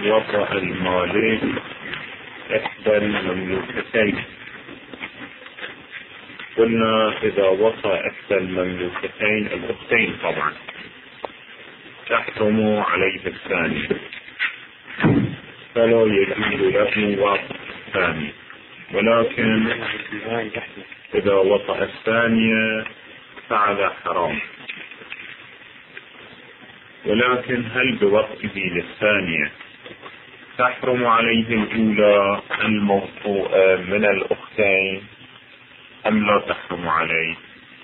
وطأ المالك إحدى المملوكتين. قلنا إذا وطأ إحدى المملوكتين الأختين طبعا تحرم عليه الثاني، فلا يجوز له وطأ الثاني، ولكن إذا وطأ الثانية فعل حرام. ولكن هل بوطئه للثانية تحرم عليه الأولى الموطوءة من الأختين أم لا تحرم عليه؟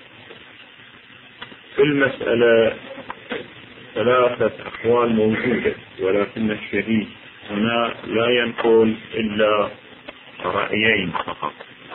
في المسألة ثلاثة أقوال موجودة، ولكن الشديد هنا لا ينقل إلا رأيين فقط.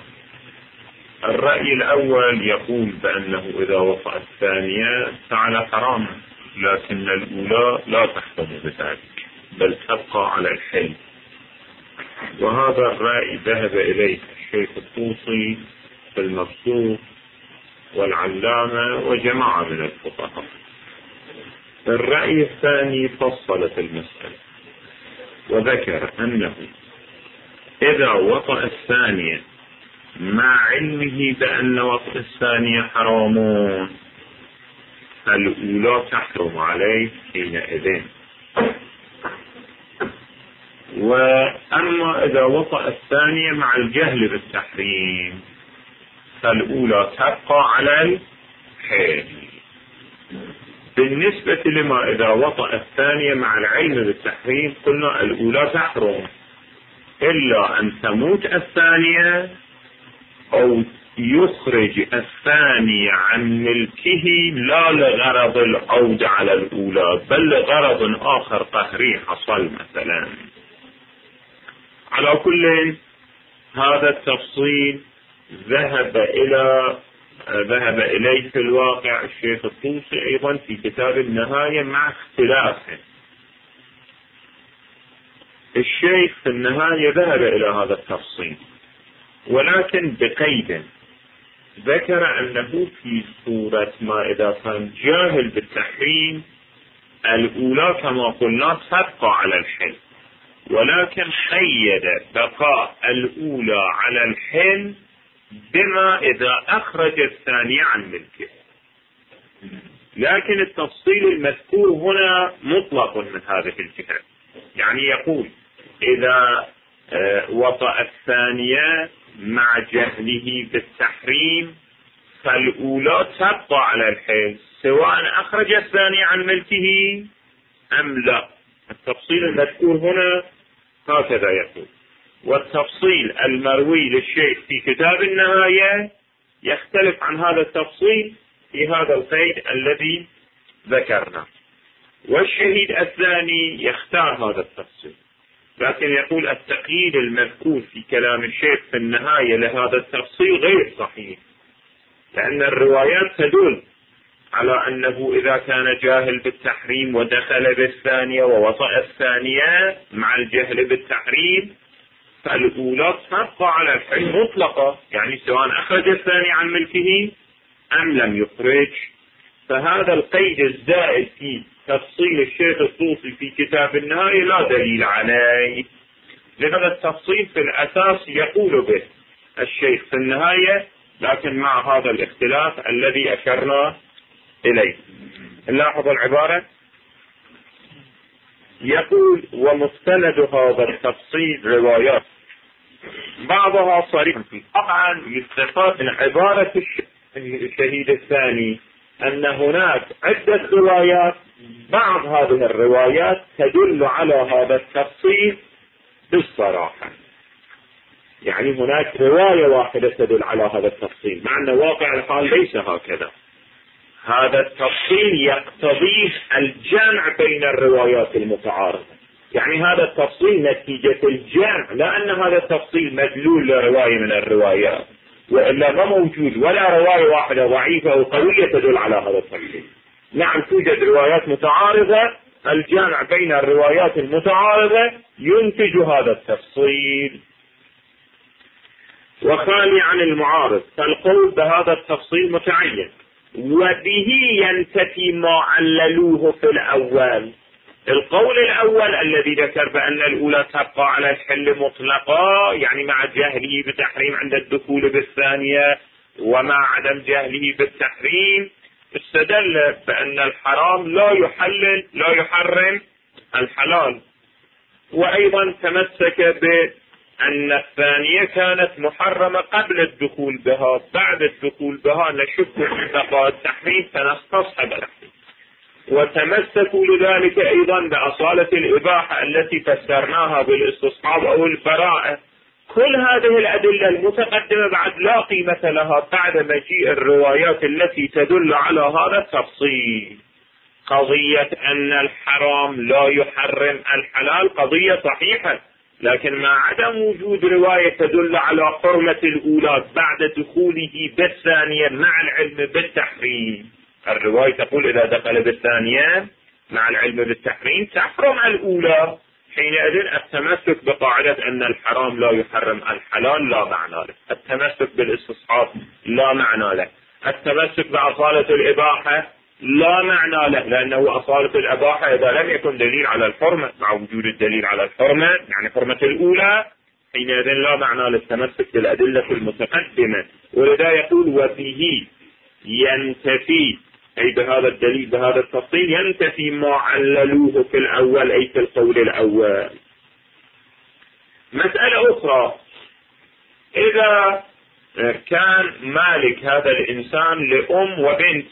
الرأي الأول يقول بأنه إذا وطأ الثانية فعل حراما، لكن الأولى لا تحرم بذلك بل تبقى على الحل، وهذا الرأي ذهب إليه الشيخ الطوسي في المبسوط والعلامة وجماعة من الفقهاء. الرأي الثاني فصل في المسألة وذكر أنه إذا وطأ الثانية مع علمه بأن وطأ الثانية حرام فالأولى تحرم عليه حينئذ. وأما إذا وطأ الثانية مع الجهل بالتحريم فالأولى تبقى على الحل. بالنسبة لما إذا وطأ الثانية مع العلم بالتحريم قلنا الأولى تحرم إلا أن تموت الثانية أو يخرج الثاني عن ملكه لا لغرض العودة على الأولى بل لغرض آخر قهري حصل مثلا. على كل هذا التفصيل ذهب إليه في الواقع الشيخ الطوسي أيضا في كتاب النهاية مع اختلافه. الشيخ في النهاية ذهب إلى هذا التفصيل ولكن بقيد، ذكر أنه في صورة ما إذا كان جاهل بالتحريم الأولى كما قلنا تبقى على الحل، ولكن قيد بقاء الأولى على الحل بما إذا أخرج الثانية عن ملكه. لكن التفصيل المذكور هنا مطلق من هذه الجهة، يعني يقول إذا وطأ الثانية مع جهله بالتحريم فالأولى تبقى على الحل سواء أخرج الثاني عن ملكه أم لا. التفصيل المذكور هنا هكذا يقول، والتفصيل المروي للشيخ في كتاب النهاية يختلف عن هذا التفصيل في هذا القيد الذي ذكرنا، والشهيد الثاني يختار هذا التفصيل. لكن يقول التقييد المذكور في كلام الشيخ في النهاية لهذا التفصيل غير صحيح، لأن الروايات تدل على أنه إذا كان جاهل بالتحريم ودخل بالثانية ووطأ الثانية مع الجهل بالتحريم فالأولى تبقى على الحل مطلقة، يعني سواء أخرج الثاني عن ملكه أم لم يخرج. فهذا القيد الزائد في تفصيل الشيخ الطوسي في كتاب النهاية لا دليل عليه، لهذا التفصيل في الأساس يقول به الشيخ في النهاية، لكن مع هذا الاختلاف الذي أشرنا إليه. نلاحظ العبارة، يقول ومستند هذا التفصيل روايات بعضها صريح طبعا يستفاد من عبارة الشهيد الثاني أن هناك عدة روايات، بعض هذه الروايات تدل على هذا التفصيل بالصراحة، يعني هناك رواية واحدة تدل على هذا التفصيل، مع أن واقع الحال ليس هكذا. هذا التفصيل يقتضي الجمع بين الروايات المتعارضة، يعني هذا التفصيل نتيجة الجمع، لا أن هذا التفصيل مدلول لرواية من الروايات، وإلا ما موجود ولا رواية واحدة ضعيفة أو قوية تدل على هذا التفصيل. نعم توجد روايات متعارضة، الجمع بين الروايات المتعارضة ينتج هذا التفصيل. وخالي عن المعارض فالقول بهذا التفصيل متعين، وبه ينتفي ما عللوه في الأول، القول الأول الذي ذكر بأن الأولى تبقى على الحل مطلقا، يعني مع جهله بتحريم عند الدخول بالثانية ومع عدم جهله بالتحريم، استدل بأن الحرام لا يحرم الحلال، وأيضا تمسك بأن الثانية كانت محرمة قبل الدخول بها، بعد الدخول بها نشك في بقاء التحريم فنستصحب التحريم. وتمسكوا لذلك أيضا بأصالة الإباحة التي فسرناها بالاستصحاب أو البراءة. كل هذه الأدلة المتقدمة بعد لا قيمة لها بعد مجيء الروايات التي تدل على هذا التفصيل. قضية أن الحرام لا يحرم الحلال قضية صحيحة، لكن مع عدم وجود رواية تدل على حرمة الأولى بعد دخوله بالثانية مع العلم بالتحريم. الرواية تقول إذا دخل بالثانية مع العلم بالتحريم تحرم الأولى، حينئذ التمسك بقاعدة أن الحرام لا يحرم الحلال لا معنى له، التمسك بالاستصحاب لا معنى له، التمسك بأصالة الإباحة لا معنى له، لأنه أصالة الإباحة إذا لم يكن دليل على الحرمة، مع وجود الدليل على الحرمة يعني حرمة الأولى، حينئذ لا معنى للتمسك بالأدلة المتقدمة. ولذا يقول وفيه ينتفي، أي بهذا الدليل بهذا التفصيل ينتفي ما عللوه في الأول، أي في القول الأول. مسألة أخرى، إذا كان مالك هذا الإنسان لأم وبنت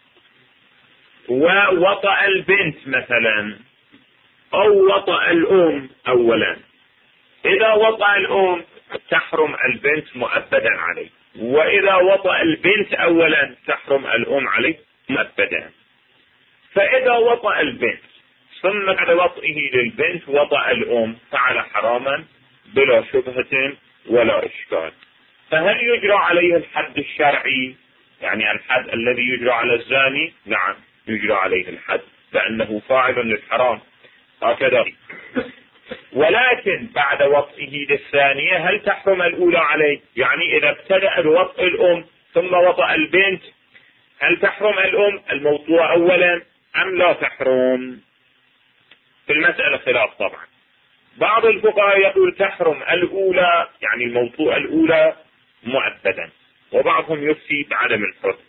ووطأ البنت مثلا أو وطأ الأم أولا، إذا وطأ الأم تحرم البنت مؤبدا عليه، وإذا وطأ البنت أولا تحرم الأم عليه مؤبدا. فإذا وطأ البنت ثم بعد وطئه للبنت وطأ الأم فعل حراما بلا شبهة ولا إشكال. فهل يجرى عليه الحد الشرعي، يعني الحد الذي يجرى على الزاني؟ نعم يجرى عليه الحد لأنه فاعل للحرام هكذا. ولكن بعد وطئه للثانية هل تحرم الأولى عليه؟ يعني إذا ابتدأ بوطئ الأم ثم وطأ البنت هل تحرم الأم الموطوءة أولا أم لا تحرم؟ في المسألة خلاف طبعا. بعض الفقهاء يقول تحرم الأولى، يعني الموطوءة الأولى مؤبدا، وبعضهم يفتي بعدم الحرم.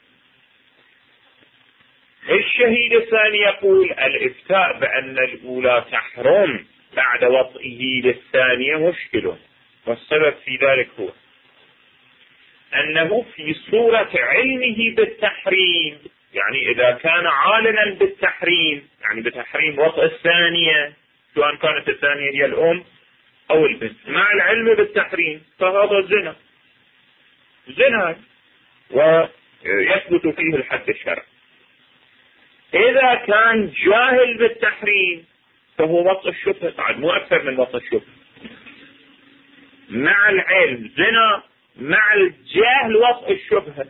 الشهيد الثاني يقول الإفتاء بأن الأولى تحرم بعد وطئه للثانية مشكل، والسبب في ذلك هو أنه في صورة علمه بالتحريم، يعني إذا كان عالما بالتحريم، يعني بتحريم وطئ الثانية سواء كانت الثانية هي الأم أو البنت، مع العلم بالتحريم فهذا زنا ويثبت فيه الحد الشرعي. إذا كان جاهل بالتحريم فهو وطئ الشبهة، بعد مو أكثر من وطئ الشبهة. مع العلم زنا، مع الجهل وطئ الشبهة.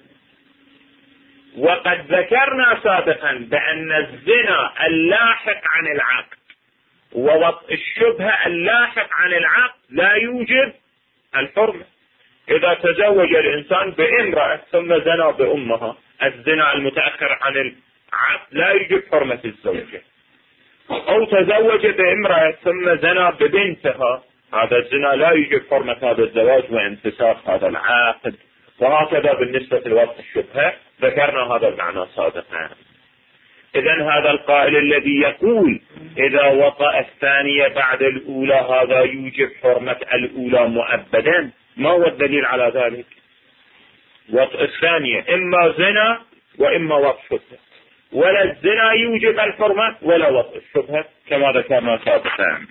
وقد ذكرنا سابقا بأن الزنا اللاحق عن العقد ووطئ الشبهة اللاحق عن العقد لا يوجب الحرمة. إذا تزوج الإنسان بامرأة ثم زنا بأمها، الزنا المتأخر عن العقد لا يوجب حرمة الزوجة. أو تزوج بامرأة ثم زنا ببنتها، هذا الزنا لا يوجب حرمة هذا الزواج وانفساخ هذا العقد. وهكذا بالنسبة لوطئ الشبهة ذكرنا هذا المعنى سابقا. إذن هذا القائل الذي يقول إذا وطأ الثانية بعد الأولى هذا يوجب حرمة الأولى مؤبدا، ما هو الدليل على ذلك؟ وطئ الثانية إما زنا وإما وطئ شبهة، ولا الزنا يوجب الحرمة ولا وطئ الشبهة كما ذكرنا سابقا.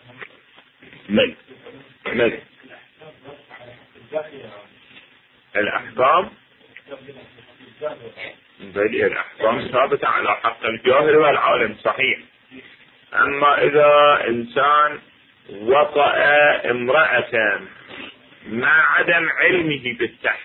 الأحكام الأحكام ثابتة على حق الجاهل والعالم صحيح. أما إذا إنسان وطأ امرأة مع عدم علمه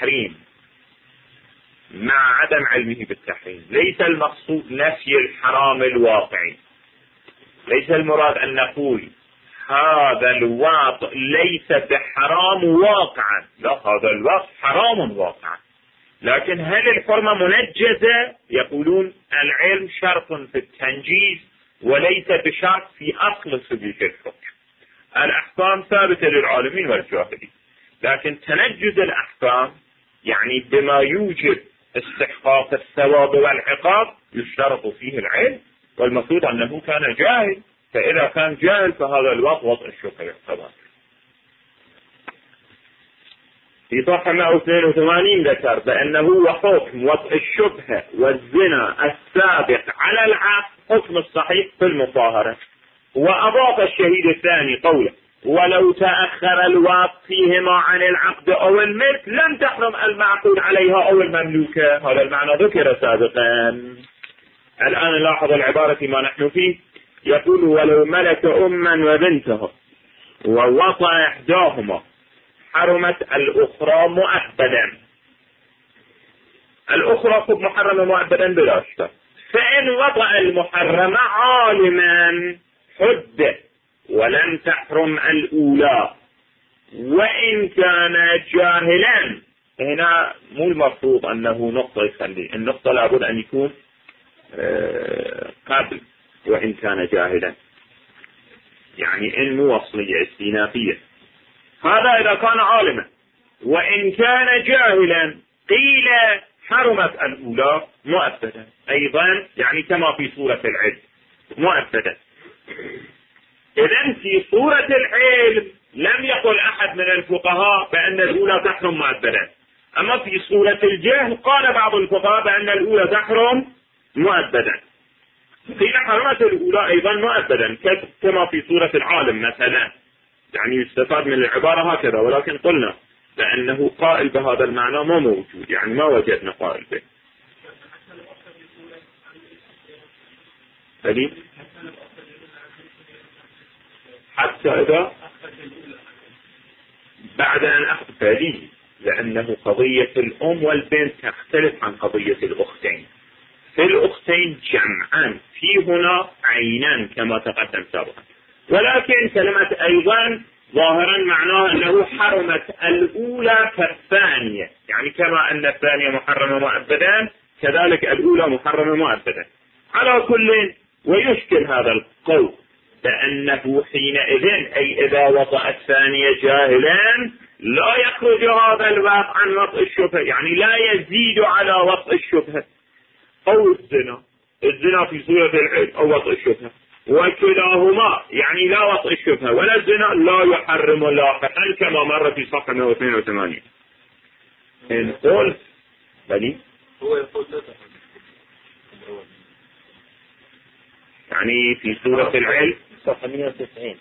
بالتحريم، ليس المقصود نفي الحرام الواقعي، ليس المراد أن نقول هذا الواطئ ليس بحرام واقعا، لا، هذا الواطئ حرام واقعا، لكن هل الحرمة منجزة؟ يقولون العلم شرط في التنجيز، وليس بشرط في أصل ثبوت الحكم. الأحكام ثابتة للعالمين والجاهلين، لكن تنجز الأحكام يعني بما يوجب استحقاق الثواب والعقاب يشترط فيه العلم، والمفروض أنه كان جاهل، فإذا كان جاهل فهذا الوقت وضع الشبهة يعتبر. في صفحة 182 ذكر بأنه وحكم وضع الشبهة والزنا السابق على العقد حكم الصحيح في المصاهرة. وأضاف الشهيد الثاني قوله: ولو تأخر الوقت فيهما عن العقد أو الملك لم تحرم المعقود عليها أو المملوكة. هذا المعنى ذكر سابقا. الآن نلاحظ العبارة فيما نحن فيه. يقول: ولو ملك أما وبنتها ووطأ إحداهما حرمت الأخرى مؤبدا. الأخرى خب محرمة مؤبدا بلا شك. فإن وطأ المحرم عالما حد ولم تحرم الأولى، وإن كان جاهلا. هنا مو المفروض أنه نقطة يخلي، النقطة لابد أن يكون قبل وإن كان جاهلا، يعني إن موصلية استئنافية. هذا إذا كان عالما. وإن كان جاهلا قيل حرمت الأولى مؤبدا أيضا، يعني كما في صورة العلم مؤبدا. إذن في صورة العلم لم يقل أحد من الفقهاء بأن الأولى تحرم مؤبدا، أما في صورة الجهل قال بعض الفقهاء بأن الأولى تحرم مؤبدا. قيل حرمت الأولى أيضا مؤبدا كما في صورة العالم مثلا، يعني يستفاد من العبارة هكذا. ولكن قلنا بأنه قائل بهذا المعنى ما موجود، يعني ما وجدنا قائل به. دليل حتى إذا بعد أن أخذ دليل، لأنه قضية الأم والبنت تختلف عن قضية الأختين. في الأختين جمعان، في هنا عينان كما تقدم سابقا. ولكن كلمة أيضا ظاهرا معناه أنه حرمت الأولى كالثانية، يعني كما أن الثانية محرمة مؤبدا كذلك الأولى محرمة مؤبدا. على كل، ويشكل هذا القول بأنه حينئذ أي إذا وطأ الثانية جاهلا لا يخرج هذا الوقت عن وطء الشبهة، يعني لا يزيد على وطء الشبهة. أو الزنا في صورة العلم أو وطء الشبهة، وكلاهما يعني لا وطء الشبهة ولا الزنا لا يحرم لاحقا كما مر في صفحة 182. إن قلت بني هو يقول يعني في سورة العلم صفحة 190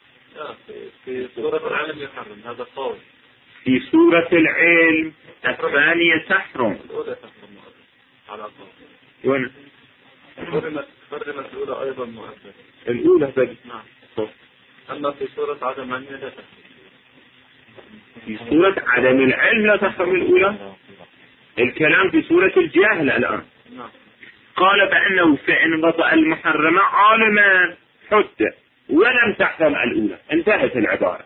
في سورة العلم يحرم، هذا قول. في سورة العلم الثانية تحرم، الأولى تحرم على قول. وين حرمت الأولى أيضا مؤبدا، الأولى بدي. نعم. أما في سورة عدم العلم لا تحرم. في سورة عدم العلم لا تحرم الأولى. الكلام في سورة الجاهل الآن. نعم. قال بأنه فإن وطأ المحرم عالما حد ولم تحرم الأولى، انتهت العبارة.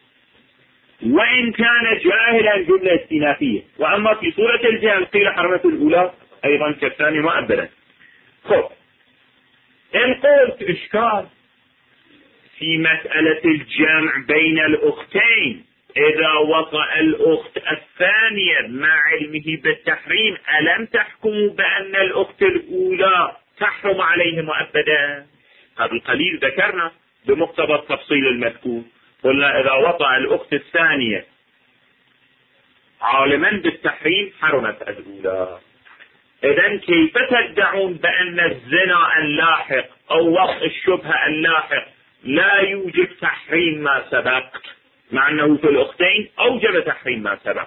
وإن كان جاهلا جملة استئنافية. وأما في سورة الجاهل قيل حرمت الأولى أيضا كالثانية مؤبدا. خب، إن قلت إشكال في مسألة الجمع بين الأختين، إذا وطأ الأخت الثانية مع علمه بالتحريم ألم تحكموا بأن الأخت الأولى تحرم عليه مؤبدا؟ هذا القليل ذكرنا بمقتضى التفصيل المذكور. قلنا إذا وطأ الأخت الثانية عالما بالتحريم حرمت الأولى. إذن كيف تدعون بأن الزنا اللاحق أو وطء الشبهة اللاحق لا يوجب تحريم ما سبق، مع أنه في الأختين أوجب تحريم ما سبق؟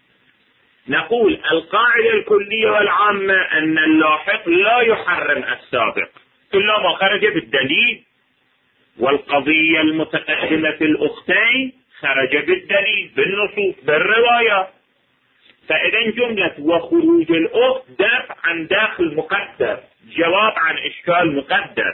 نقول القاعدة الكلية والعامة أن اللاحق لا يحرم السابق كلما خرج بالدليل، والقضية المتقدمة في الأختين خرج بالدليل بالنصوص بالروايات. فإذا جملة وخروج الأخت دفع عن داخل مقدر، جواب عن إشكال مقدر.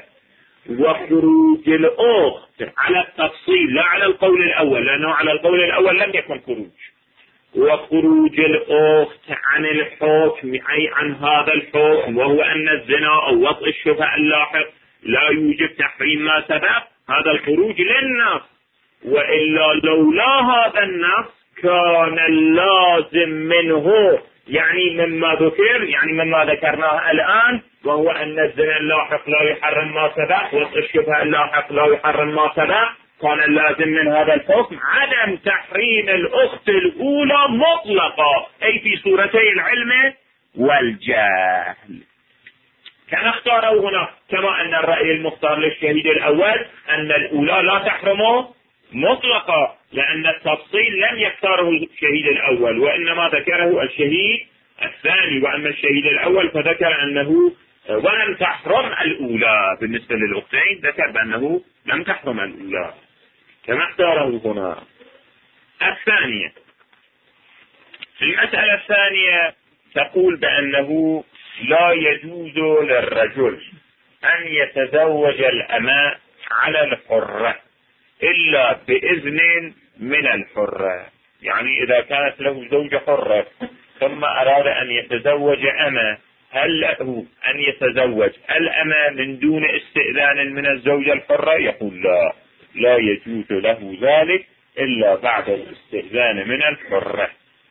وخروج الأخت على التفصيل لا على القول الأول، لأنه على القول الأول لم يكن خروج. وخروج الأخت عن الحكم أي عن هذا الحكم وهو أن الزنا أو وطء الشبهة اللاحق لا يوجب تحريم ما سبق، هذا الخروج للنص، وإلا لولا هذا النص كان اللازم منه يعني مما ذكر، يعني مما ذكرناه الآن، وهو أن الزنا اللاحق لا يحرم ما سبق، والشبهة اللاحق لا يحرم ما سبق، كان اللازم من هذا الحكم عدم تحريم الأخت الأولى مطلقا، أي في صورتي العلم والجهل. كان اختاروا هنا كما أن الرأي المختار للشهيد الأول أن الأولى لا تحرم مطلقا، لأن التفصيل لم يختاره الشهيد الأول وإنما ذكره الشهيد الثاني، وأما الشهيد الأول فذكر أنه ولم تحرم الأولى، بالنسبة للأختين ذكر بأنه لم تحرم الأولى كما اختاره هنا. الثانية، في المسألة الثانية تقول بأنه لا يجوز للرجل أن يتزوج الأماء على الحرة إلا بإذن من الحرة، يعني إذا كانت له زوجة حرة ثم أراد أن يتزوج أمة، هل له أن يتزوج الأمة من دون استئذان من الزوجة الحرة؟ يقول لا يجوز له ذلك إلا بعد الاستئذان من الحرة.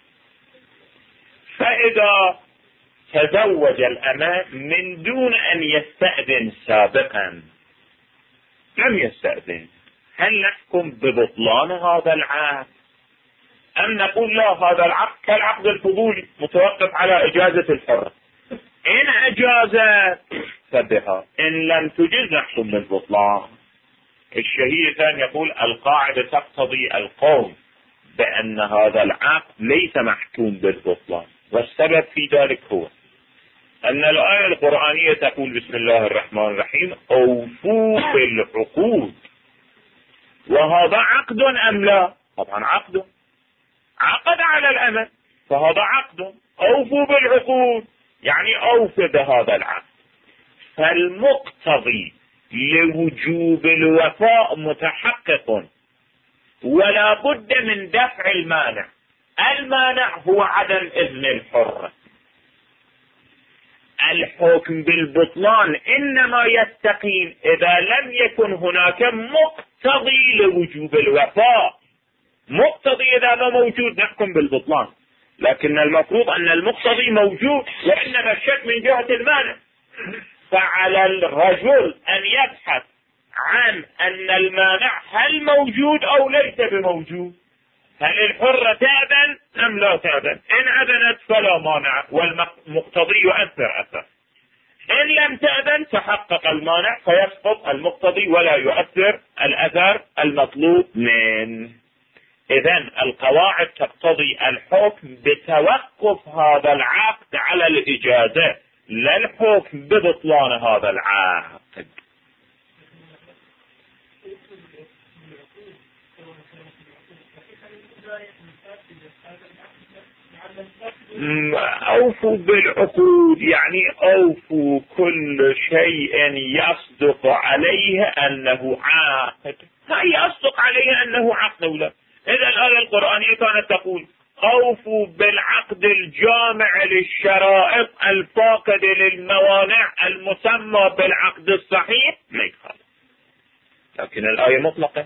فإذا تزوج الأمة من دون أن يستأذن سابقا، لم يستأذن، هل نحكم ببطلان هذا العقد أم نقول لا، هذا العقد كالعقد الفضولي متوقف على إجازة الحرة، إن أجازت فبها، إن لم تجز نحكم بالبطلان. الشهيد يقول القاعدة تقتضي القول بأن هذا العقد ليس محكوم بالبطلان، والسبب في ذلك هو أن الآية القرآنية تقول بسم الله الرحمن الرحيم أوفوا بالعقود، وهذا عقد أم لا؟ طبعا عقد على الأمل، فهذا عقد. أوفوا بالعقود يعني أوفوا بهذا العقد، فالمقتضي لوجوب الوفاء متحقق، ولا بد من دفع المانع. المانع هو عدم إذن الحرة. الحكم بالبطلان إنما يستقيم إذا لم يكن هناك مقتضي لوجوب الوفاء. مقتضي إذا ما موجود نحكم بالبطلان، لكن المفروض أن المقتضي موجود، وإنما الشك من جهة المانع. فعلى الرجل أن يبحث عن أن المانع هل موجود أو ليس بموجود، هل الحرة تأذن أم لا تأذن؟ إن أذنت فلا مانع والمقتضي يؤثر أثر، إن لم تأذن تحقق المانع فيسقط المقتضي ولا يؤثر الأثر المطلوب منه. إذن القواعد تقتضي الحكم بتوقف هذا العقد على الإجازة، لا الحكم ببطلان هذا العقد. أوفوا بالعقود يعني أوفوا كل شيء يصدق عليه أنه عقد، يصدق عليه أنه عقد ولا. إذا الآية القرآنية كانت تقول أوفوا بالعقد الجامع للشرائط الفاقد للموانع المسمى بالعقد الصحيح، ما يخالف، لكن الآية مطلقة.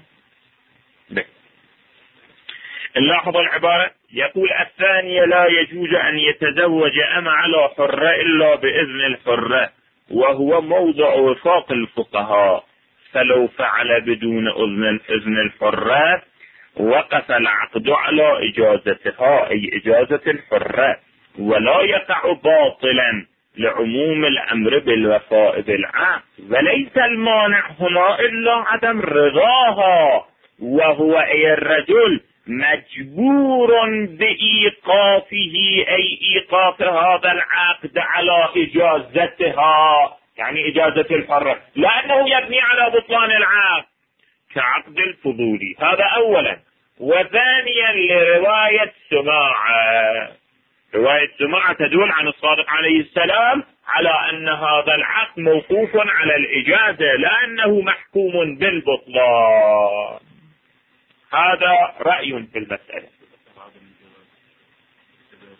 نلاحظ العبارة، يقول الثانية لا يجوز أن يتزوج أما على حرة إلا بإذن الحرة، وهو موضع وفاق الفقهاء، فلو فعل بدون إذن الحرة وقف العقد على إجازتها أي إجازة الحرة، ولا يقع باطلا لعموم الأمر بالوفاء بالعقد، وليس المانع هنا إلا عدم رضاها، وهو أي الرجل مجبور بإيقافه أي إيقاف هذا العقد على إجازتها، يعني إجازة الحرة، لأنه يبني على بطلان العقد كعقد الفضولي. هذا أولا. وثانيا لرواية سماعة، رواية سماعة تدل عن الصادق عليه السلام على أن هذا العقد موقوف على الإجازة لأنه محكوم بالبطلان. هذا رأي في المسألة.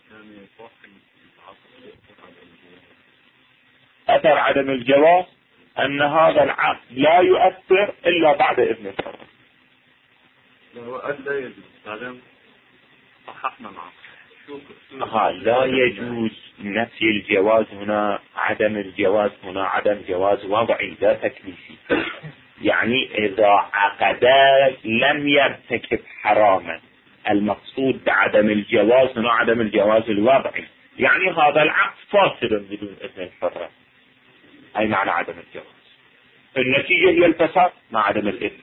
أثر عدم الجواز أن هذا العقد لا يؤثر إلا بعد إذن الحرة. لا يجوز هذا صححنا معه. لا يجوز نفي الجواز هنا، عدم الجواز هنا عدم جواز وضعي لا تكليفي. يعني إذا عقدا لم يرتكب حراما، المقصود بعدم الجواز هنا عدم الجواز الوضعي، يعني هذا العقد فاسد بدون إذن الحرة، أي معنى عدم الجواز. النتيجة هي الفساد مع عدم الإذن.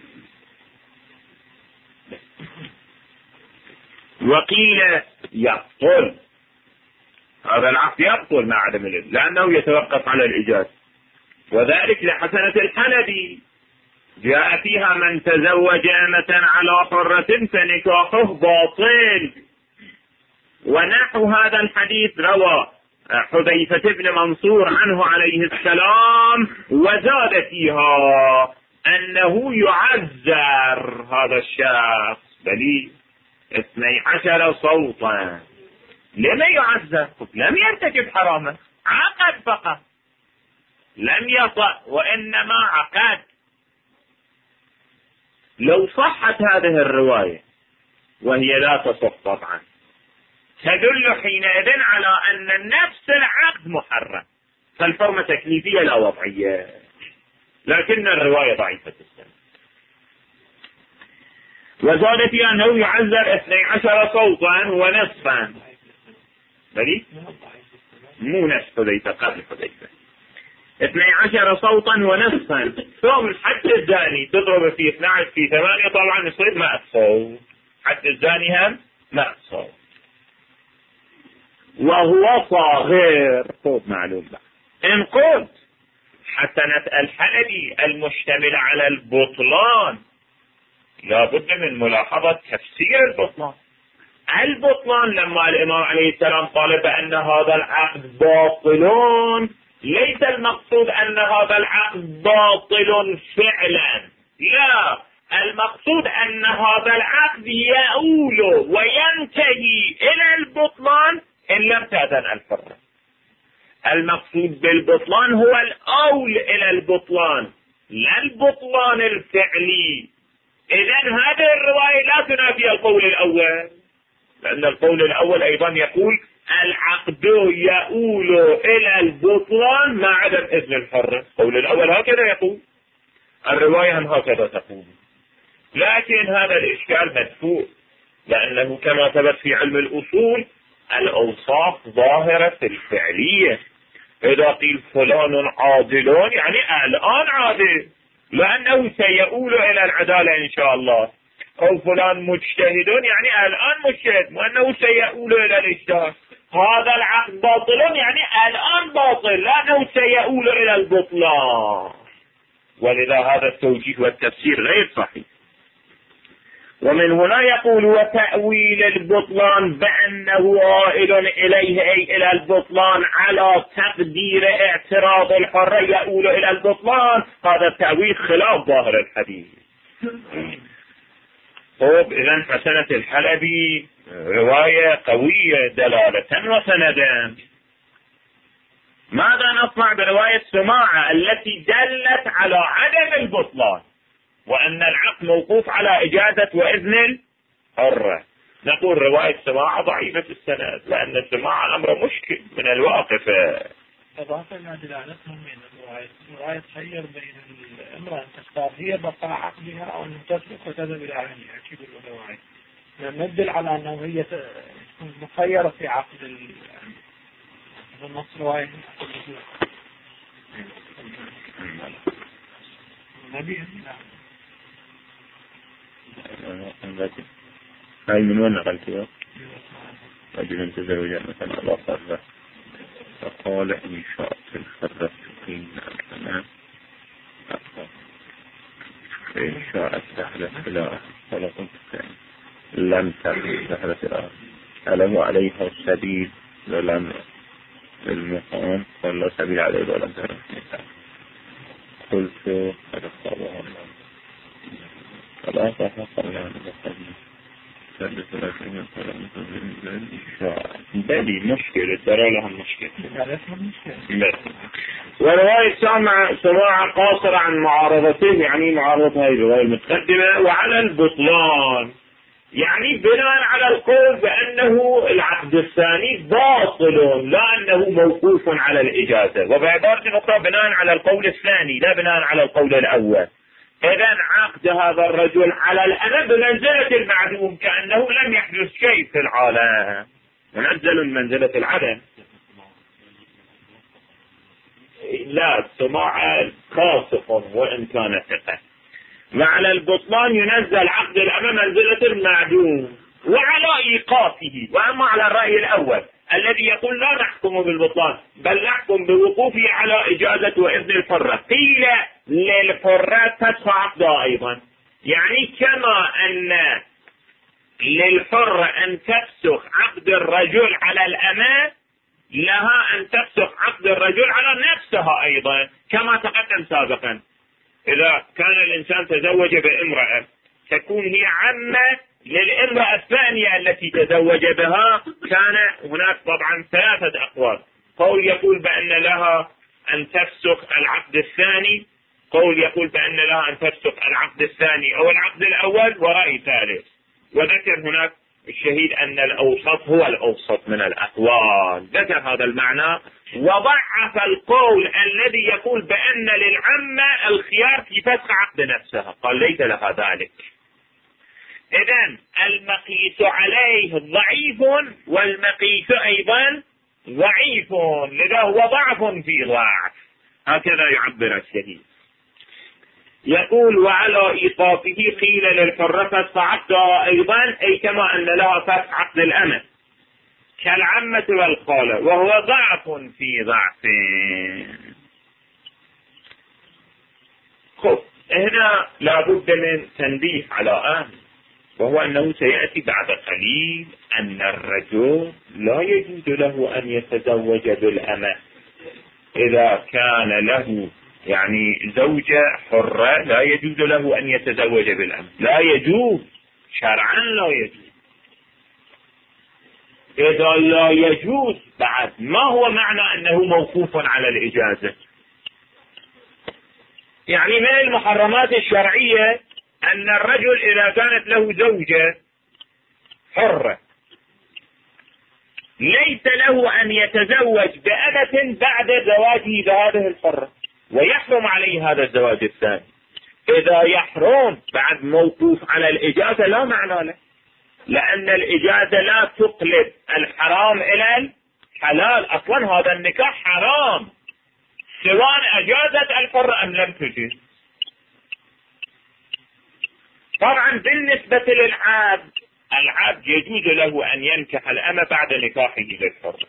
وقيل يبطل، هذا العقد يبطل مع عدم الإذن لأنه يتوقف على الإجازة، وذلك لحسنة الحلبي جاء فيها من تزوج أمة على حرة فنكاحه باطل. ونحو هذا الحديث روى حذيفة بن منصور عنه عليه السلام وزاد فيها أنه يعذر هذا الشخص بل 12 صوتا. لما يعذر؟ لم يرتكب حراما، عقد فقط، لم يطأ وإنما عقد. لو صحت هذه الرواية وهي لا تصح طبعا، تدل حينئذ على أن نفس العقد محرم، فالحرمة تكليفية لا وضعية، لكن الرواية ضعيفة السند. وزاد فيها أنه يعذر 12 صوتا ونصفا، بلي مو نصف حذيفة، قبل حذيفة 12 صوتا ونصفا، ثم الحد الزاني تضرب في 12 في 8 طبعا يصير 100 صوت، حد الزاني هم 100 صوت، وهو صاغر صوت معلوم بقى. إن قلت حتى نسأل حلبي المشتمل على البطلان، لابد من ملاحظة تفسير البطلان. البطلان لما الإمام عليه السلام قال بأن هذا العقد باطل، ليس المقصود أن هذا العقد باطل فعلا، لا، المقصود أن هذا العقد يؤول وينتهي إلى البطلان إن لم تأذن الحرة. المقصود بالبطلان هو الأول إلى البطلان، لا البطلان الفعلي. إذن هذه الرواية لا تنافي القول الأول، لأن القول الأول أيضا يقول العقد يؤول إلى البطلان مع عدم إذن الحرة. القول الأول هكذا يقول، الرواية هم هكذا تقول، لكن هذا الإشكال مدفوع، لأنه كما ثبت في علم الأصول الأوصاف ظاهرة في الفعلية. إذا قيل فلان عادل يعني الآن عادل، لأنه سيؤول إلى العدالة إن شاء الله، أو فلان مجتهد يعني الآن مجتهد وأنه سيؤول إلى الاجتهاد. هذا العقد باطل يعني الآن باطل لأنه سيؤول إلى البطلان، ولذا هذا التوجيه والتفسير غير صحيح. ومن هنا يقول وتأويل البطلان بأنه عائد إليه أي إلى البطلان على تقدير اعتراض الحرة يؤول إلى البطلان، هذا التأويل خلاف ظاهر الحديث. طيب إذن حسنة الحلبي رواية قوية دلالة وسندا. ماذا نصنع برواية سماعة التي دلت على عدم البطلان وأن العقد موقوف على إجازة وإذن الحرة؟ نقول رواية سماعة ضعيفة السند، لأن السماعة أمر مشكل من الواقفة. إضافة إلى دلالتهم من الرواية تخير بين الأمر أن تختار هي بقاء عقدها أو أن تترك وتذهب إلى عينها، أكيد الرواية ندل على أنه هي تكون مخيرة في عقد النص رواية النبي. هاي من وين نقلتها؟ رجل تزوج مثلا الله صلى فقال إن شاءت الحرة تقيم الكلام إن شاءت سهلة لا فلكم لم تكن سهلة لا ألم عليها السبيل لم المقام ولا سبيل عليه ولم تكن قلت قد اختارها الله فلا تحصل يعني بخلنا بلي مشكلة ترى لها مشكلة. ورواية سماع قاصرة عن معارضته، يعني معارضة هذه الرواية المتقدمة، وعلى البطلان يعني بناء على القول بأنه العقد الثاني باطل لا أنه موقوف على الإجازة، وبعبارة أخرى بناء على القول الثاني لا بناء على القول الأول. إذن عقد هذا الرجل على الأمة بمنزلة المعدوم، كأنه لم يحدث شيء في العالم، منزل منزلة العدم. لا، السماع خاصف وإن كان ثقة. وعلى البطلان ينزل عقد الأمة منزلة المعدوم وعلى إيقافه. وأما على الرأي الأول الذي يقول لا نحكم بالبطلان بل نحكم بوقوفه على إجازة وإذن الحرة، قيل للحرة تدفع عقدها أيضا، يعني كما أن للحرة أن تفسخ عقد الرجل على الأمة لها أن تفسخ عقد الرجل على نفسها أيضا، كما تقدم سابقا. إذا كان الإنسان تزوج بامرأة تكون هي عمة للامرأة الثانية التي تزوج بها. كان هناك طبعا 3 أقوال، قول يقول بأن لها أن تفسخ العقد الثاني، قول يقول بأن لها أن تفسخ العقد الثاني أو العقد الأول، ورأي ثالث. وذكر هناك الشهيد أن الأوسط هو الأوسط من الأقوال، ذكر هذا المعنى وضعف القول الذي يقول بأن للعمة الخيار في فسخ عقد نفسها، قال ليس لها ذلك. إذن المقيس عليه ضعيف والمقيس أيضا ضعيف، لذا هو ضعف في ضعف، هكذا يعبر الشهيد. يقول وعلى إيقافه قيل للحرة فسخ عقدها أيضا، أي كما أن لها فسخ عقد الأمة كالعمة والخالة، وهو ضعف في ضعف. هنا لابد من تنبيه على أمر، وهو أنه سيأتي بعد قليل أن الرجل لا يجوز له أن يتزوج بالأمة إذا كان له يعني زوجة حرة، لا يجوز له أن يتزوج بالأمة، لا يجوز شرعا، لا يجوز. إذا لا يجوز بعد ما هو معنى أنه موقوف على الإجازة؟ يعني من المحرمات الشرعية أن الرجل إذا كانت له زوجة حرة ليس له أن يتزوج بأمة بعد زواجه بهذه الحرة، ويحرم عليه هذا الزواج الثاني. إذا يحرم بعد موقوف على الإجازة لا معنى له، لأن الإجازة لا تقلب الحرام إلى الحلال، أصلا هذا النكاح حرام سواء أجازت الحرة أم لم تجز. طبعا بالنسبة للعبد، العبد يجوز له أن ينكح الأمة بعد نكاحه للحرة.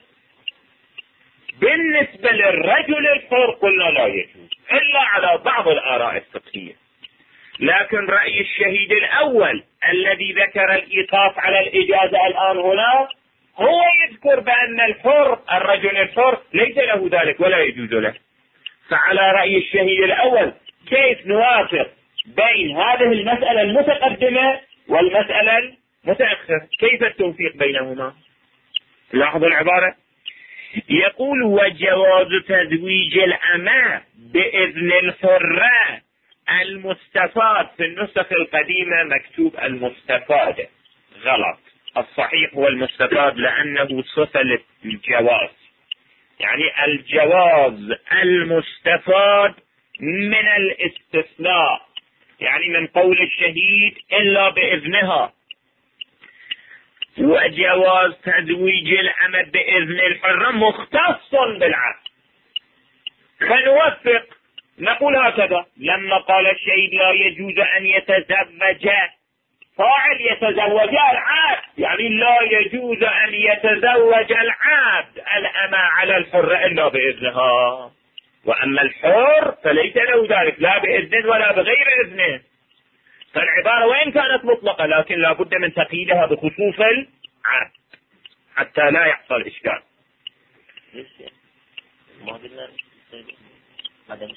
بالنسبة للرجل الحر قلنا لا يجوز إلا على بعض الآراء الفقهية. لكن رأي الشهيد الأول الذي ذكر الإيقاف على الإجازة الآن هنا هو يذكر بأن الحر الرجل الحر ليس له ذلك ولا يجوز له. فعلى رأي الشهيد الأول كيف نوافق بين هذه المسألة المتقدمة والمسألة المتأخرة؟ كيف التوفيق بينهما؟ لاحظوا العبارة، يقول وجواز تزويج الأمة بإذن الحرة المستفاد، في النسخ القديمة مكتوب المستفادة، غلط، الصحيح هو المستفاد لأنه صفة للجواز، يعني الجواز المستفاد من الاستثناء، يعني من قول الشهيد إلا بإذنها. وجواز تزويج الأمة بإذن الحرة مختص بالعقد. فنوفق نقول هكذا، لما قال الشهيد لا يجوز أن يتزوج فاعل يتزوج العبد، يعني لا يجوز أن يتزوج العبد الأمة على الحرة إلا بإذنها، وأما الحر فليس له ذلك لا بإذن ولا بغير إذنه. فالعبارة وإن كانت مطلقة لكن لا بد من تقييدها بخصوص العبد حتى لا يحصل إشكال.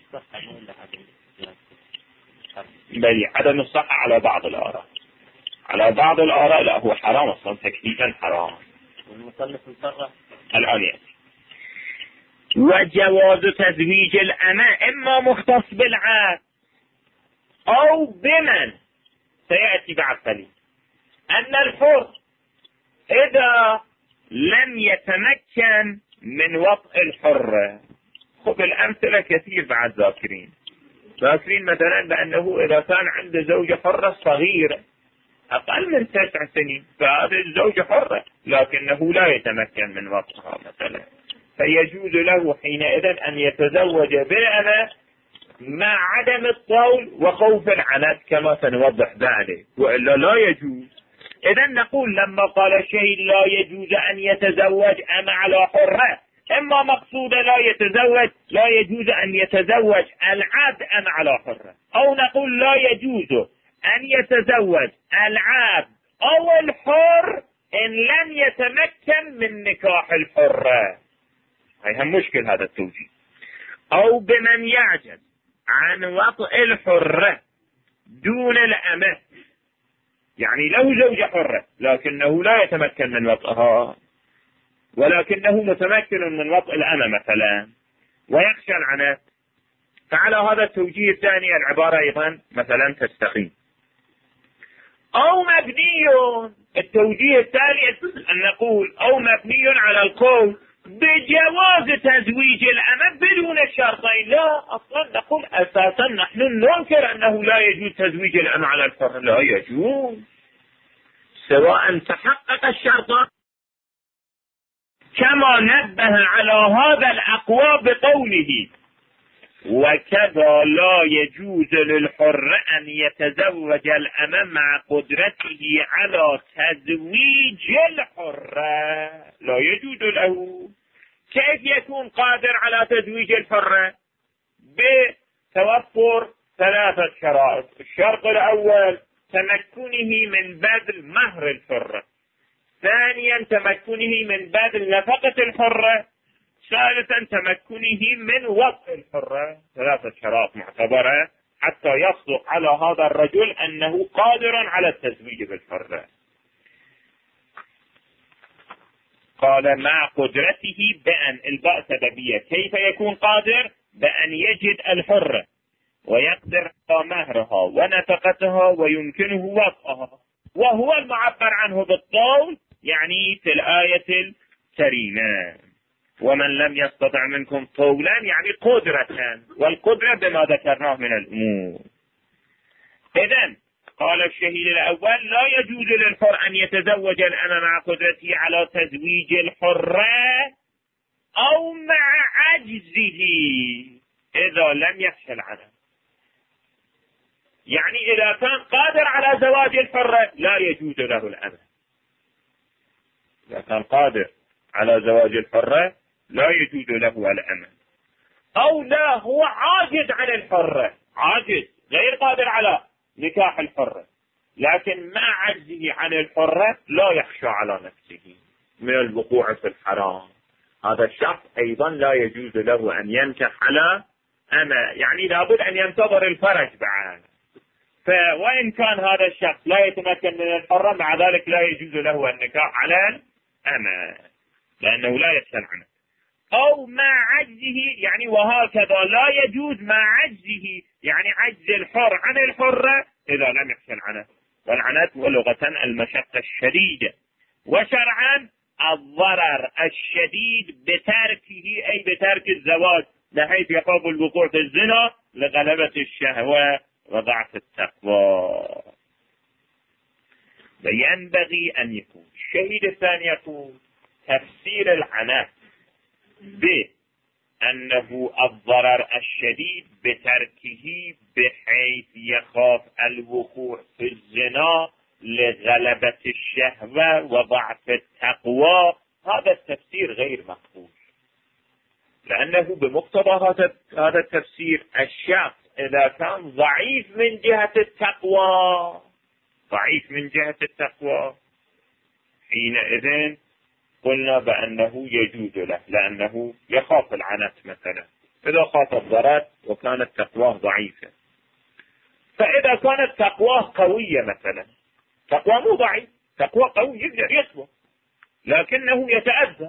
بل عدم الصحة على بعض الآراء، على بعض الآراء لا هو حرام أصلا تكليفا حرام. والمصنف الفرة الآن يأتي. وجواز تزويج الأمة إما مختص بالعقد أو بمن سيأتي بعد قليل، أن الحر إذا لم يتمكن من وطء الحرة. خذ الأمثلة كثير بعد ذاكرين مثلا بأنه إذا كان عنده زوجة حرة صغيرة أقل من 9 سنين فهذه الزوجة حرة لكنه لا يتمكن من وطئها مثلا، فيجوز له حينئذ أن يتزوج بأمة مع عدم الطول وخوف العنت كما سنوضح بعده، وإلا لا يجوز. إذا نقول لما قال الشيخ لا يجوز أن يتزوج أمة على حرة، إما مقصود لا يجوز أن يتزوج العبد أمة على حرة، أو نقول لا يجوز أن يتزوج العبد أو الحر إن لم يتمكن من نكاح الحرة. هي هم مشكل هذا التوجيه. أو بمن يعجز عن وطئ الحرة دون الأمة، يعني له زوجة حرة لكنه لا يتمكن من وطئها ولكنه متمكن من وطئ الأمة مثلا ويخشى العنت، فعلى هذا التوجيه الثاني العبارة أيضا مثلا تستقيم. أو مبني، التوجيه الثالث أن نقول أو مبني على القول بجواز تزويج الأمة بدون الشرطين. لا، أصلا نقول أساسا نحن ننكر أنه لا يجوز تزويج الأمة على الحر، لا يجوز سواء تحقق الشرطان، كما نبه على هذا الأقوى بقوله وكذا لا يجوز للحر أن يتزوج الأمة مع قدرته على تزويج الحرة. لا يجوز له. كيف يكون قادر على تزويج الحرة؟ بتوفر 3 شرائط. الشرط الأول تمكنه من بذل مهر الحرة، ثانيا تمكنه من بذل نفقة الحرة، ثالثا تمكنه من وطء الحرة. 3 شرائط معتبرة حتى يصدق على هذا الرجل أنه قادر على التزويج بالحرة. قال مع قدرته بأن الباء سببية، كيف يكون قادر؟ بأن يجد الحرة ويقدر على مهرها ونفقتها ويمكنه وطئها، وهو المعبر عنه بالطول يعني في الآية الكريمة ومن لم يستطع منكم طولا يعني قدرة، والقدرة بما ذكرناه من الأمور. إذن قال الشهيد الأول لا يجوز للحر أن يتزوج الأمة مع قدرته على تزويج الحرة أو مع عجزه إذا لم يخشى العنت. يعني إذا كان قادر على زواج الحرة لا يجوز له الأمة. إذا كان قادر على زواج الحرة لا يجوز له الأمة. أو لا هو عاجز عن الحرة، عاجز غير قادر على نكاح الحرة، لكن مع عجزه عن الحرة لا يخشى على نفسه من الوقوع في الحرام. هذا الشخص أيضا لا يجوز له أن ينكح على أمة، يعني لابد أن ينتظر الفرج بعد. وإن كان هذا الشخص لا يتمكن من الحرة مع ذلك لا يجوز له النكاح على الأمة لأنه لا يخشى العنت. أو مع عجزه يعني وهكذا لا يجوز مع عجزه يعني عجز الحر عن الحرة إذا لم يخشى العنت. والعنت ولغة المشقة الشديدة، وشرعا الضرر الشديد بتركه أي بترك الزواج بحيث يخاف الوقوع في الزنا لغلبة الشهوة وضعف التقوى. فينبغي أن يكون الشهيد الثاني يقول تفسير العنت بأنه الضرر الشديد بتركه بحيث يخاف الوقوع في الزنا لغلبة الشهوة وضعف التقوى، هذا التفسير غير مقبول، لأنه بمقتضى هذا التفسير الشخص إذا كان ضعيف من جهة التقوى حينئذ قلنا بأنه يجوز له لأنه يخاف العنت مثلا، إذا خاف الضرر وكانت تقواه ضعيفة. فإذا كانت تقواه قوية مثلا تقوى مو ضعيف، تقوى قوي يقدر يصبر، لكنه يتأذى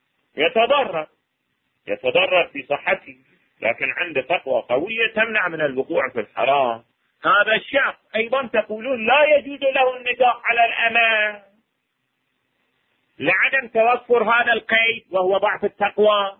يتضرر في صحته، لكن عنده تقوى قوية تمنع من الوقوع في الحرام. هذا الشخص أيضا تقولون لا يجوز له النكاح على الأمة لعدم توفر هذا القيد وهو ضعف التقوى.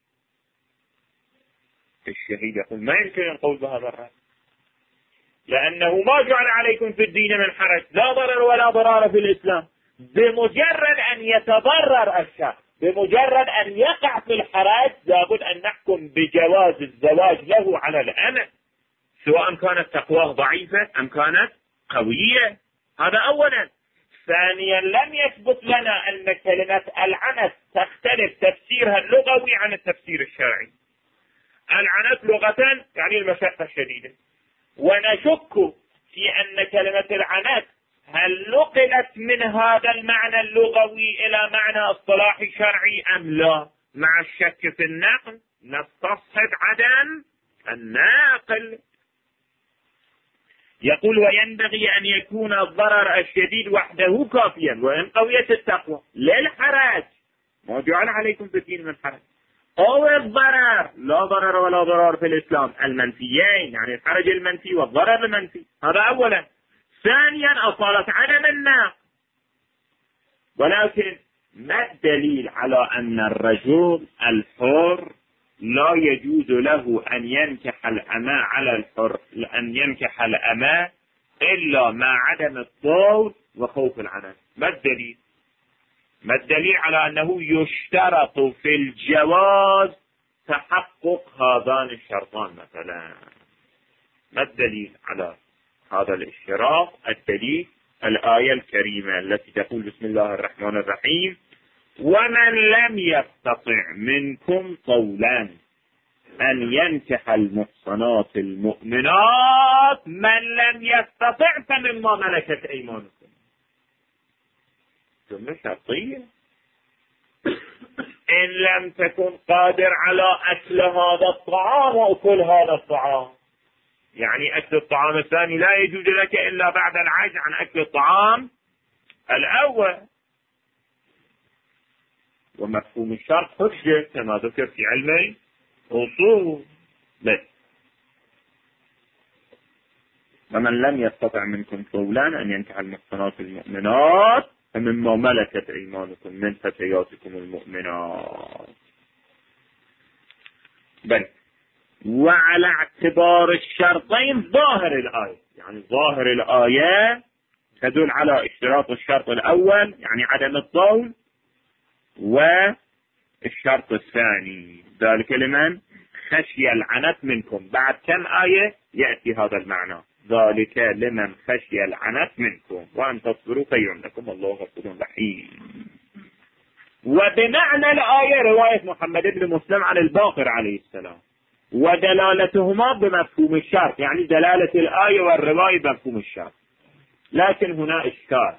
الشهيد يقول ما يمكن القول بهذا الرأي، لأنه ما جعل عليكم في الدين من حرج، لا ضرر ولا ضرار في الإسلام. بمجرد أن يتضرر الشخص، بمجرد أن يقع في الحرج، لابد أن نحكم بجواز الزواج له على الأمة، سواء كانت تقواه ضعيفة أم كانت قوية. هذا أولا. ثانيا، لم يثبت لنا أن كلمة العنت تختلف تفسيرها اللغوي عن التفسير الشرعي. العنت لغة يعني المشقة الشديدة، ونشك في أن كلمة العنت هل نقلت من هذا المعنى اللغوي إلى معنى اصطلاحي شرعي أم لا. مع الشك في النقل نستصحب عدم الناقل. يقول وينبغي أن يكون الضرر الشديد وحده كافيا وإن قويت التقوى للحرج، ما جعل عليكم في الدين من حرج، أو الضرر، لا ضرر ولا ضرار في الإسلام، المنفيين، يعني الحرج المنفي والضرر المنفي. هذا أولا. ثانيا، أصالة عدم الناقل. ولكن ما الدليل على أن الرجل الحر لا يجوز له أن ينكح الأماء على الحر، أن ينكح الأماء إلا مع عدم الطول وخوف العنت؟ ما الدليل؟ ما الدليل على أنه يشترط في الجواز تحقق هذان الشرطان مثلا؟ ما الدليل على هذا الاشتراط؟ الدليل الآية الكريمة التي تقول بسم الله الرحمن الرحيم ومن لم يستطع منكم طولا أن ينكح المحصنات المؤمنات، من لم يستطع فمما ملكت أيمانكم. جملة شرطية. إن لم تكن قادر على أكل هذا الطعام وأكل هذا الطعام، يعني أكل الطعام الثاني لا يجوز لك إلا بعد العجز عن أكل الطعام الأول. ومفهوم الشرط حجة كما ذكر في علم الأصول. بس ومن لم يستطع منكم طولا أن ينكح المحصنات المؤمنات فمما ملكت أيمانكم من فتياتكم المؤمنات. بل وعلى اعتبار الشرطين ظاهر الآية، يعني ظاهر الآية تدل على اشتراط الشرط الأول يعني عدم الطول، والشرط الثاني ذلك لمن خشي العنت منكم. بعد كم آية يأتي هذا المعنى؟ ذلك لمن خشي العنت منكم وأن تصبروا خير لكم الله غفور رحيم. وبمعنى الآية رواية محمد بن مسلم عن الباقر عليه السلام، ودلالتهما بمفهوم الشرط، يعني دلالة الآية والرواية بمفهوم الشرط. لكن هنا إشكال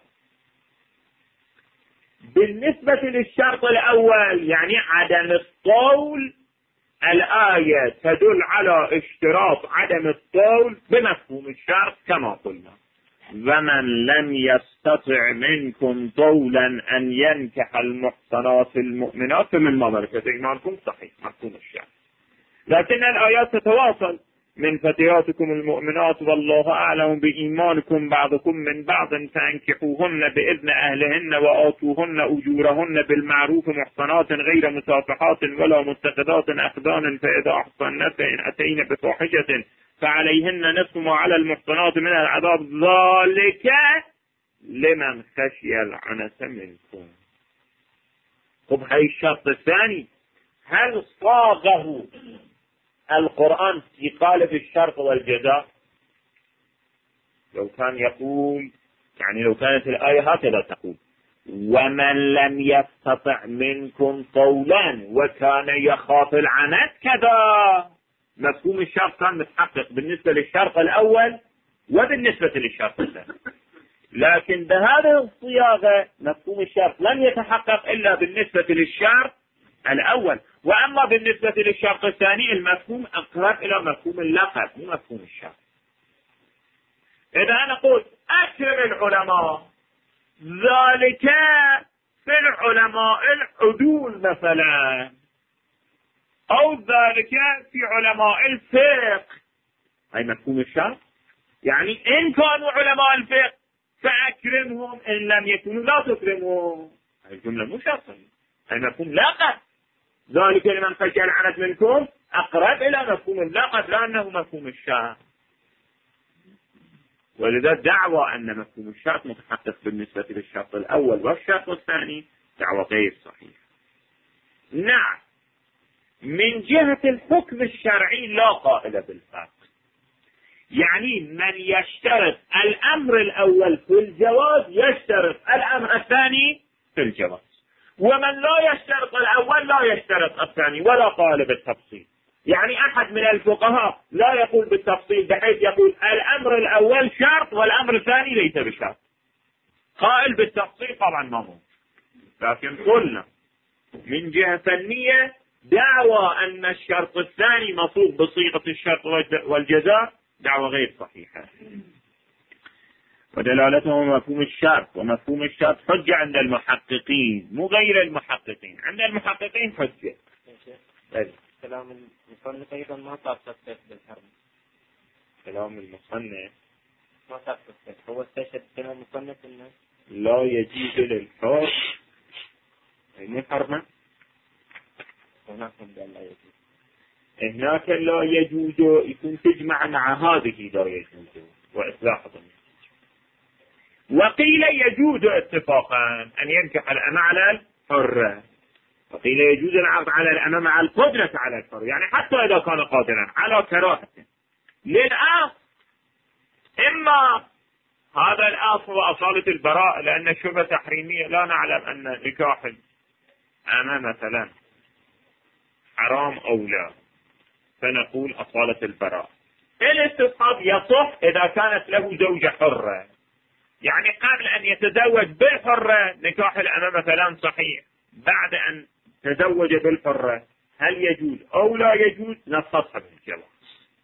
بالنسبة للشرط الأول، يعني عدم الطول. الآية تدل على اشتراط عدم الطول بمفهوم الشرط كما قلنا ومن لم يستطع منكم طولا أن ينكح المحصنات المؤمنات مما ملكت أيمانكم، صحيح مفهوم الشرط. لكن الآيات تتواصل من فتياتكم المؤمنات والله أعلم بإيمانكم بعضكم من بعض فانكحوهن بإذن أهلهن وآتوهن أجورهن بالمعروف محصنات غير مسافحات ولا متخذات أخدان فإذا أحصن فإن أتين بفاحشة فعليهن نصف ما على المحصنات من العذاب ذلك لمن خشي العنت منكم. طب هاي الشرط الثاني هل صاغه القرآن في قالب الشرط والجزاء؟ لو كان يقول، يعني لو كانت الآية هكذا تقول ومن لم يستطع منكم طولا وكان يخاف العنت كذا، مفهوم الشرط كان متحقق بالنسبة للشرط الأول وبالنسبة للشرط الثاني. لكن بهذه الصياغة مفهوم الشرط لم يتحقق إلا بالنسبة للشرط الأول، وأما بالنسبة للشرط الثاني المفهوم أقرب إلى مفهوم اللقب مو مفهوم الشرط. إذا نقول أكثر العلماء ذلك في العلماء العدول مثلا، أو ذلك في علماء الفقه. هاي مفهوم الشرط. يعني إن كانوا علماء الفقه فأكرمهم، إن لم يكونوا لا تكرمهم. هاي الجملة مو شرطية، هاي مفهوم لاقط. ذلك لمن خشي العنت منكم أقرب إلى مفهوم اللاقط لا أنه مفهوم الشرط. ولذا دعوى أن مفهوم الشرط متحقق بالنسبة للشرط الأول والشرط الثاني دعوى غير صحيحة. نعم، من جهة الحكم الشرعي لا قائل بالفرق. يعني من يشترط الأمر الأول في الجواز يشترط الأمر الثاني في الجواز، ومن لا يشترط الأول لا يشترط الثاني ولا قال بالتفصيل. يعني أحد من الفقهاء لا يقول بالتفصيل بحيث يقول الأمر الأول شرط والأمر الثاني ليس بشرط. قائل بالتفصيل طبعا ما هو، لكن قلنا من جهة فنية دعوى أن الشرط الثاني مصوب بصيغة الشرط والجزاء دعوة غير صحيحة. ودلالته مفهوم الشرط، ومفهوم الشرط حجة عند المحققين مو غير المحققين. عند المحققين حجة. كلام المصنف أيضا ما صار تفسير بالحرم. كلام المصنف ما صار تفسير، هو استشهد كلام المصنف إنه لا يجوز للحر أن يحرم. هناك لا يجوز، هناك لا يجوز يكون تجمع مع هذه لا يجوز وإصلاح ضمن. وقيل يجوز اتفاقا أن ينكح الأمة على الحرة، وقيل يجوز العقد على الأمة مع القدرة على الحر، يعني حتى إذا كان قادرا على كراهة للأصل. إما هذا الأصل هو أصالة البراء، لأن الشبهة تحريمية لا نعلم أن نكاح الأمة مثلا حرام أو لا، فنقول أصالة البراء. الاستصحاب يصح إذا كانت له زوجة حرة، يعني قبل أن يتزوج بالحرة نكاح الأمة مثلا صحيح، بعد أن تزوج بالحرة هل يجوز أو لا يجوز نستصحب الجواز.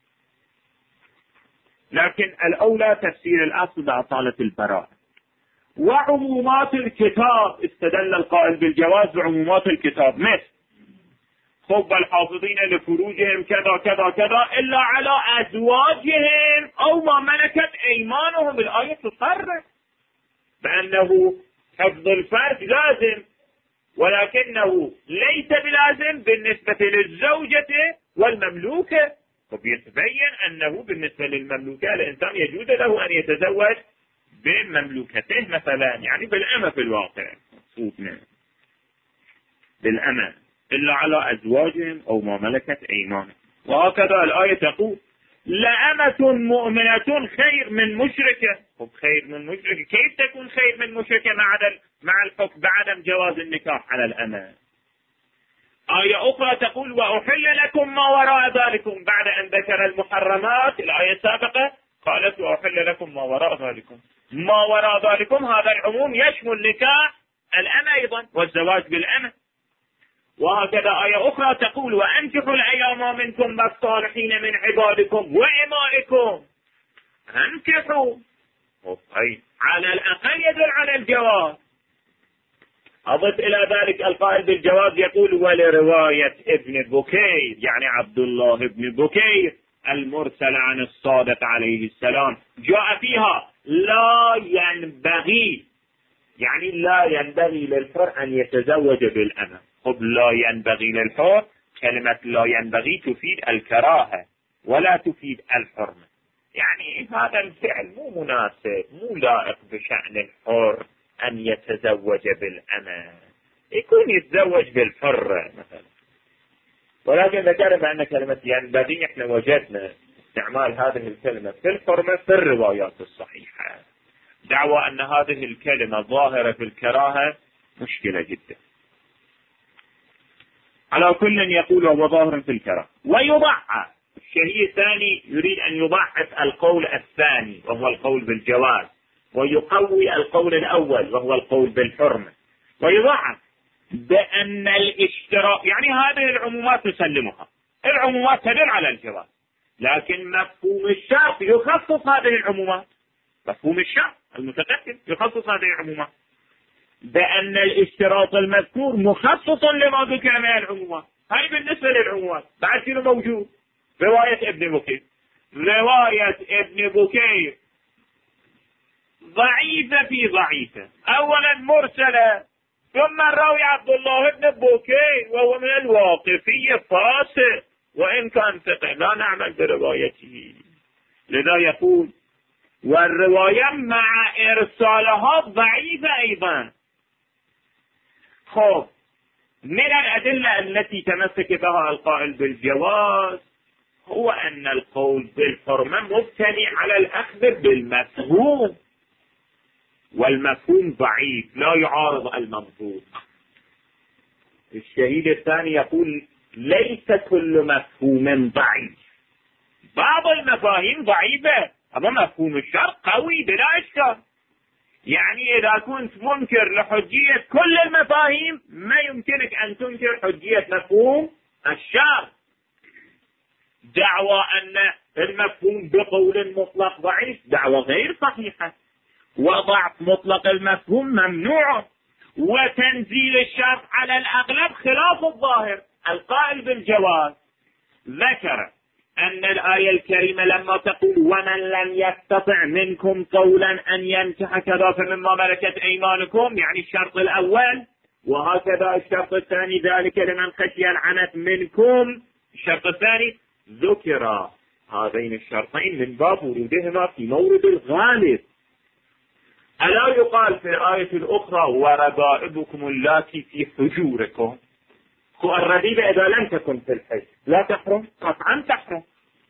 لكن الأولى تفسير الأصل بأصالة البراء. وعمومات الكتاب استدل القائل بالجواز بعمومات الكتاب، مثل خب الحافظين لفروجهم كذا كذا كذا إلا على أزواجهم أو ما ملكت أيمانهم. الآية تصرح بأنه حفظ الفرج لازم، ولكنه ليس بلازم بالنسبة للزوجة والمملوكة. وبيتبين أنه بالنسبة للمملوكة الإنسان يجوز له أن يتزوج بمملوكته مثلا، يعني بالأمة في الواقع بالأمة إلا على أزواجهم أو ما ملكت أيمانهم. وهكذا الآية تقول لأمة مؤمنة خير من مشركة. خير من مشركة كيف تكون خير من مشركة مع الحكم بعدم جواز النكاح على الأمة؟ آية أخرى تقول وأحل لكم ما وراء ذلكم، بعد أن ذكر المحرمات الآية السابقة قالت وأحل لكم ما وراء ذلكم. ما وراء ذلكم هذا العموم يشمل نكاح الأمة أيضا والزواج بالأمة. وهكذا آية أخرى تقول وأنكحوا الأيام منكم والصالحين من عبادكم وإمائكم. أنكحوا على الأقل يدل على الجواز. أضف إلى ذلك القائل بالجواز يقول ولرواية ابن بكير، يعني عبد الله بن بكير المرسل عن الصادق عليه السلام، جاء فيها لا ينبغي، يعني لا ينبغي للحر أن يتزوج بالأمة. خب لا ينبغي للحر، كلمة لا ينبغي تفيد الكراهة ولا تفيد الحرمة، يعني هذا الفعل مو مناسب مو لائق بشأن الحر أن يتزوج بالأمة، يكون يتزوج بالحرة مثلا. ولكن ذكرنا أن كلمة ينبغي احنا وجدنا استعمال هذه الكلمة في الحرمة في الروايات الصحيحة. دعوى أن هذه الكلمة ظاهرة في الكراهة مشكلة جدا. على كل يقول وهو ظاهر في الكراهة. ويضعف الشهيد الثاني يريد أن يضعف القول الثاني وهو القول بالجواز، ويقوي القول الأول وهو القول بالحرمة. ويضعف بأن الاشتراك، يعني هذه العمومات نسلمها، العمومات تدل على الجواز، لكن مفهوم الشرط يخصص هذه العمومات. مفهوم الشرط المتقدم يخصص هذه العمومات، بأن الاشتراط المذكور مخصص لما ذكر من العمومات. هاي بالنسبة للعمومات. بعد شنو موجود؟ رواية ابن بكير. رواية ابن بكير ضعيفة في ضعيفة، أولا مرسلة، ثم الراوي عبد الله بن بكير وهو من الواقفية فاسق، وإن كان ثقة لا نعمل بروايته. لذا يقول والرواية مع إرسالها ضعيفة أيضا. خب، من الأدلة التي تمسك بها القائل بالجواز هو أن القول بالحرمة مبتني على الأخذ بالمفهوم، والمفهوم ضعيف لا يعارض المنطوق. الشهيد الثاني يقول ليس كل مفهوم ضعيف، بعض المفاهيم ضعيفة، أما مفهوم الشرط قوي بلا إشكال. يعني إذا كنت منكر لحجية كل المفاهيم ما يمكنك أن تنكر حجية مفهوم الشرط. دعوى أن المفهوم بقول مطلق ضعيف دعوى غير صحيحة، وضعف مطلق المفهوم ممنوع، وتنزيل الشرط على الأغلب خلاف الظاهر. القائل بالجواز ذكر أن الآية الكريمة لما تقول ومن لم يستطع منكم قولا أن ينكح كذا فمما ملكت أيمانكم، يعني الشرط الأول، وهكذا الشرط الثاني ذلك لمن خشي العنت منكم. الشرط الثاني ذكر هذين الشرطين من باب ورودهما في مورد الغالب. ألا يقال في الآية الأخرى وربائبكم اللاتي في حجوركم؟ الربيبة إذا لم تكن في الحج لا تحرم؟ قطعا تحرم.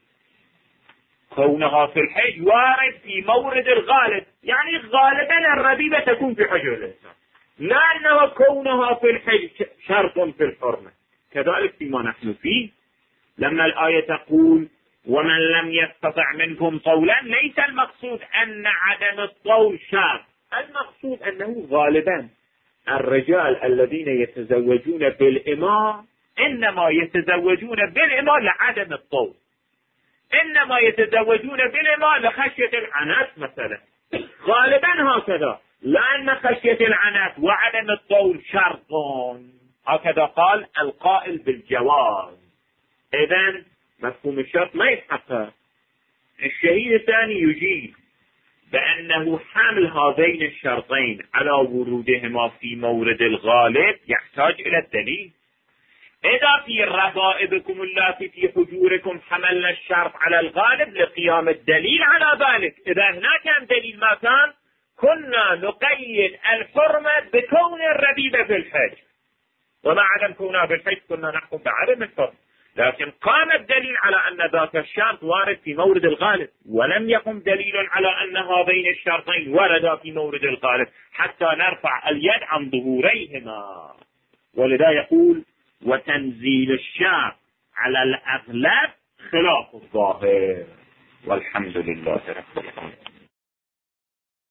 كونها في الحج وارد في مورد الغالب، يعني غالبا الربيبة تكون في حجر الإنسان، لا أنه كونها في الحج شرط في الحرمة. كذلك فيما نحن فيه لما الآية تقول ومن لم يستطع منكم طولا، ليس المقصود أن عدم الطول شرط، المقصود أنه غالبا الرجال الذين يتزوجون بالإماء إنما يتزوجون بالإماء لعدم الطول، إنما يتزوجون بالإماء لخشية العنات مثلا، غالبا هكذا، لأن خشية العنات وعدم الطول شرط. هكذا قال القائل بالجواز. إذن مفهوم الشرط ما يتحقق. الشهيد الثاني يجيب بأنه حمل هذين الشرطين على ورودهما في مورد الغالب يحتاج إلى الدليل. إذا في ربائبكم اللاتي في حجوركم حملنا الشرط على الغالب لقيام الدليل على ذلك، إذا هناك كان دليل ما كان كنا نقيد الحرمة بكون الربيبة في الحج، وما عدم كونها في الحج كنا نحكم بعدم الحرمة. لكن قام الدليل على أن ذاك الشرط وارد في مورد الغالب، ولم يقم دليل على أن هذين الشرطين وردا في مورد الغالب حتى نرفع اليد عن ظهوريهما. ولذا يقول وتنزيل الشرط على الأغلب خلاف الظاهر. والحمد لله رب العالمين.